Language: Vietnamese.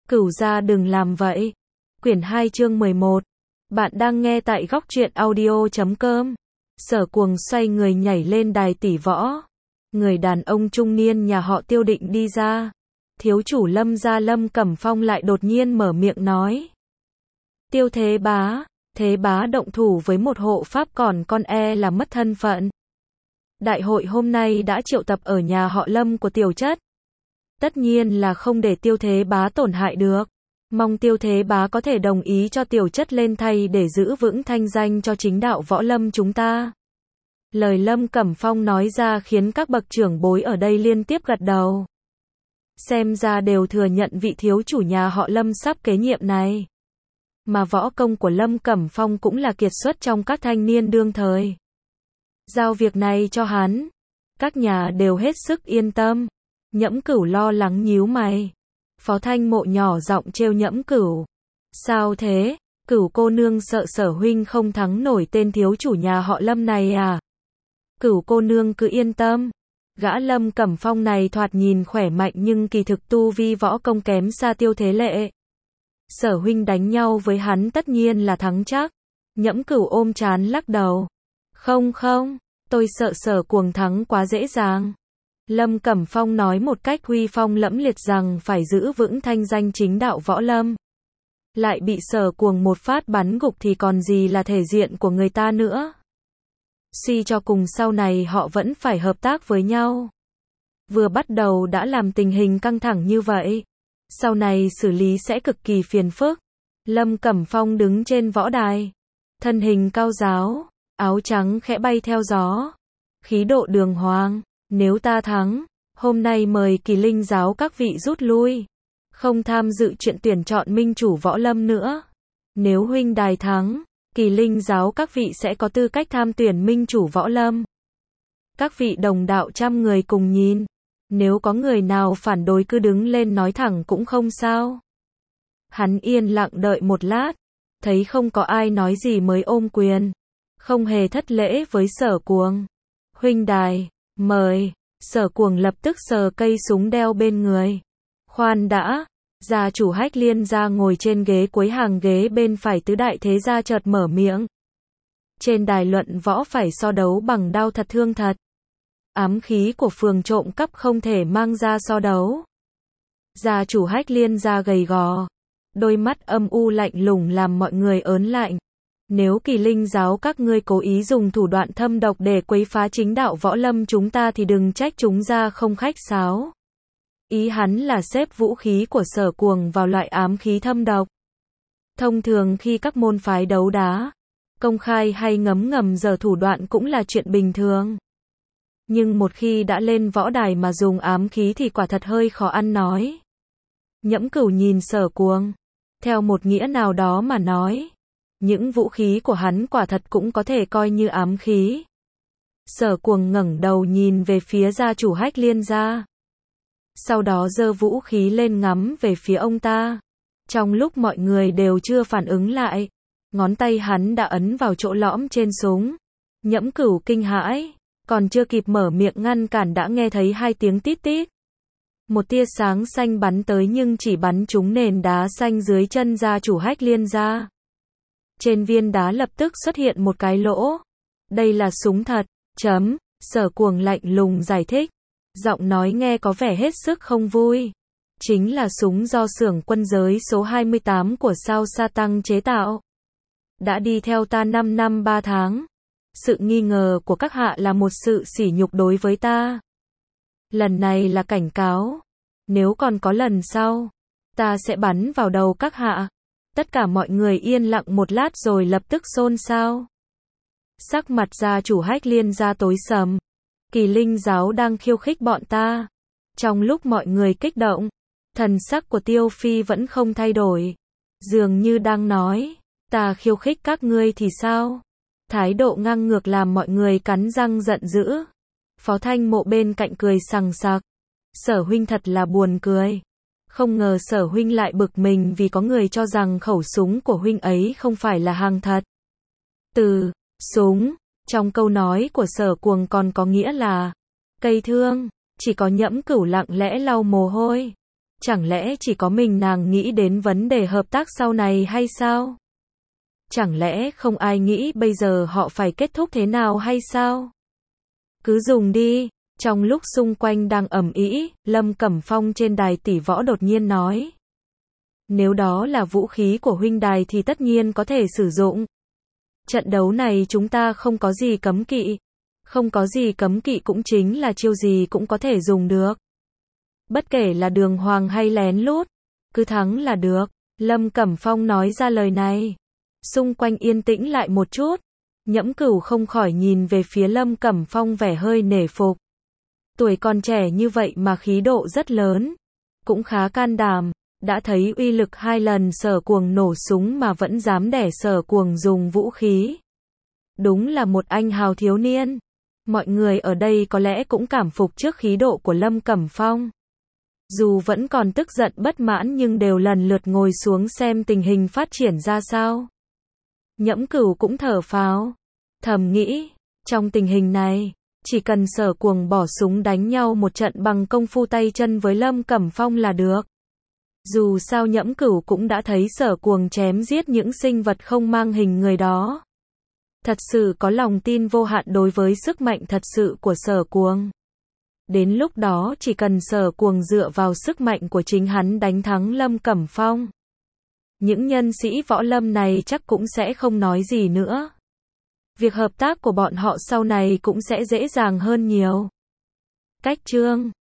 Cửu gia đừng làm vậy. Quyển 2 chương 11. Bạn đang nghe tại góc truyện audio.com. Sở Cuồng xoay người nhảy lên đài tỷ võ. Người đàn ông trung niên nhà họ Tiêu định đi ra. Thiếu chủ Lâm gia Lâm Cẩm Phong lại đột nhiên mở miệng nói. Tiêu Thế bá động thủ với một hộ pháp còn con e là mất thân phận. Đại hội hôm nay đã triệu tập ở nhà họ Lâm của Tiểu Chất. Tất nhiên là không để Tiêu Thế bá tổn hại được. Mong Tiêu Thế bá có thể đồng ý cho Tiểu Chất lên thay để giữ vững thanh danh cho chính đạo võ lâm chúng ta. Lời Lâm Cẩm Phong nói ra khiến các bậc trưởng bối ở đây liên tiếp gật đầu. Xem ra đều thừa nhận vị thiếu chủ nhà họ Lâm sắp kế nhiệm này. Mà võ công của Lâm Cẩm Phong cũng là kiệt xuất trong các thanh niên đương thời. Giao việc này cho hắn. Các nhà đều hết sức yên tâm. Nhẫm Cửu lo lắng nhíu mày. Phó Thanh Mộ nhỏ giọng trêu Nhẫm Cửu. Sao thế? Cửu cô nương sợ Sở huynh không thắng nổi tên thiếu chủ nhà họ Lâm này à? Cửu cô nương cứ yên tâm. Gã Lâm Cẩm Phong này thoạt nhìn khỏe mạnh nhưng kỳ thực tu vi võ công kém xa Tiêu Thế Lệ. Sở huynh đánh nhau với hắn tất nhiên là thắng chắc. Nhẫm Cửu ôm trán lắc đầu. Không, tôi sợ Sở Cuồng thắng quá dễ dàng. Lâm Cẩm Phong nói một cách uy phong lẫm liệt rằng phải giữ vững thanh danh chính đạo võ lâm. Lại bị Sở Cuồng một phát bắn gục thì còn gì là thể diện của người ta nữa. Suy cho cùng sau này họ vẫn phải hợp tác với nhau. Vừa bắt đầu đã làm tình hình căng thẳng như vậy. Sau này xử lý sẽ cực kỳ phiền phức. Lâm Cẩm Phong đứng trên võ đài. Thân hình cao ráo, áo trắng khẽ bay theo gió. Khí độ đường hoàng. Nếu ta thắng, hôm nay mời Kỳ Linh giáo các vị rút lui. Không tham dự chuyện tuyển chọn minh chủ võ lâm nữa. Nếu huynh đài thắng, Kỳ Linh giáo các vị sẽ có tư cách tham tuyển minh chủ võ lâm. Các vị đồng đạo trăm người cùng nhìn. Nếu có người nào phản đối cứ đứng lên nói thẳng cũng không sao. Hắn yên lặng đợi một lát. Thấy không có ai nói gì mới ôm quyền. Không hề thất lễ với Sở Cuồng. Huynh đài, mời. Sở Cuồng lập tức sờ cây súng đeo bên người. Khoan đã. Gia chủ Hách Liên gia ngồi trên ghế cuối hàng ghế bên phải tứ đại thế gia chợt mở miệng. Trên đài luận võ phải so đấu bằng đao thật thương thật. Ám khí của phường trộm cắp không thể mang ra so đấu. Gia chủ Hách Liên gia gầy gò. Đôi mắt âm u lạnh lùng làm mọi người ớn lạnh. Nếu Kỳ Linh giáo các ngươi cố ý dùng thủ đoạn thâm độc để quấy phá chính đạo võ lâm chúng ta thì đừng trách chúng ra không khách sáo. Ý hắn là xếp vũ khí của Sở Cuồng vào loại ám khí thâm độc. Thông thường khi các môn phái đấu đá, công khai hay ngấm ngầm giở thủ đoạn cũng là chuyện bình thường. Nhưng một khi đã lên võ đài mà dùng ám khí thì quả thật hơi khó ăn nói. Nhẫm Cửu nhìn Sở Cuồng. Theo một nghĩa nào đó mà nói, những vũ khí của hắn quả thật cũng có thể coi như ám khí. Sở Cuồng ngẩng đầu nhìn về phía gia chủ Hách Liên gia. Sau đó giơ vũ khí lên ngắm về phía ông ta. Trong lúc mọi người đều chưa phản ứng lại, ngón tay hắn đã ấn vào chỗ lõm trên súng. Nhẫm Cửu kinh hãi, còn chưa kịp mở miệng ngăn cản đã nghe thấy hai tiếng tít tít. Một tia sáng xanh bắn tới nhưng chỉ bắn trúng nền đá xanh dưới chân gia chủ Hách Liên gia. Trên viên đá lập tức xuất hiện một cái lỗ. Đây là súng thật. Sở Cuồng lạnh lùng giải thích. Giọng nói nghe có vẻ hết sức không vui. Chính là súng do xưởng quân giới số 28 của Sao Sa Tăng chế tạo. Đã đi theo ta 5 năm 3 tháng. Sự nghi ngờ của các hạ là một sự sỉ nhục đối với ta. Lần này là cảnh cáo. Nếu còn có lần sau, ta sẽ bắn vào đầu các hạ. Tất cả mọi người yên lặng một lát rồi lập tức xôn xao. Sắc mặt gia chủ Hách Liên gia tối sầm. Kỳ Linh giáo đang khiêu khích bọn ta. Trong lúc mọi người kích động, thần sắc của Tiêu Phi vẫn không thay đổi. Dường như đang nói, ta khiêu khích các ngươi thì sao? Thái độ ngang ngược làm mọi người cắn răng giận dữ. Phó Thanh Mộ bên cạnh cười sằng sặc. Sở huynh thật là buồn cười. Không ngờ Sở huynh lại bực mình vì có người cho rằng khẩu súng của huynh ấy không phải là hàng thật. Từ súng, trong câu nói của Sở Cuồng còn có nghĩa là cây thương. Chỉ có Nhẫm Cửu lặng lẽ lau mồ hôi. Chẳng lẽ chỉ có mình nàng nghĩ đến vấn đề hợp tác sau này hay sao? Chẳng lẽ không ai nghĩ bây giờ họ phải kết thúc thế nào hay sao? Cứ dùng đi. Trong lúc xung quanh đang ầm ĩ, Lâm Cẩm Phong trên đài tỷ võ đột nhiên nói. Nếu đó là vũ khí của huynh đài thì tất nhiên có thể sử dụng. Trận đấu này chúng ta không có gì cấm kỵ. Không có gì cấm kỵ cũng chính là chiêu gì cũng có thể dùng được. Bất kể là đường hoàng hay lén lút, cứ thắng là được. Lâm Cẩm Phong nói ra lời này. Xung quanh yên tĩnh lại một chút. Nhẫm Cửu không khỏi nhìn về phía Lâm Cẩm Phong vẻ hơi nể phục. Tuổi còn trẻ như vậy mà khí độ rất lớn. Cũng khá can đảm. Đã thấy uy lực 2 lần Sở Cuồng nổ súng mà vẫn dám để Sở Cuồng dùng vũ khí. Đúng là một anh hào thiếu niên. Mọi người ở đây có lẽ cũng cảm phục trước khí độ của Lâm Cẩm Phong. Dù vẫn còn tức giận bất mãn nhưng đều lần lượt ngồi xuống xem tình hình phát triển ra sao. Nhẫm Cửu cũng thở phào. Thầm nghĩ, trong tình hình này, chỉ cần Sở Cuồng bỏ súng đánh nhau một trận bằng công phu tay chân với Lâm Cẩm Phong là được. Dù sao Nhẫm Cửu cũng đã thấy Sở Cuồng chém giết những sinh vật không mang hình người đó. Thật sự có lòng tin vô hạn đối với sức mạnh thật sự của Sở Cuồng. Đến lúc đó chỉ cần Sở Cuồng dựa vào sức mạnh của chính hắn đánh thắng Lâm Cẩm Phong. Những nhân sĩ võ lâm này chắc cũng sẽ không nói gì nữa. Việc hợp tác của bọn họ sau này cũng sẽ dễ dàng hơn nhiều. Cách chương